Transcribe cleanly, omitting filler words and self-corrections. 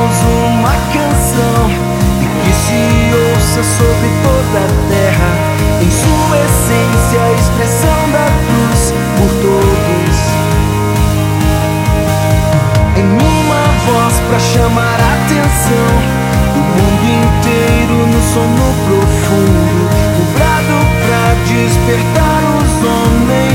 cantemos uma canção e que se ouça sobre toda a terra, em sua essência, a expressão da cruz por todos. Em uma voz pra chamar a atenção do mundo inteiro, no sono profundo, um brado pra despertar os homens.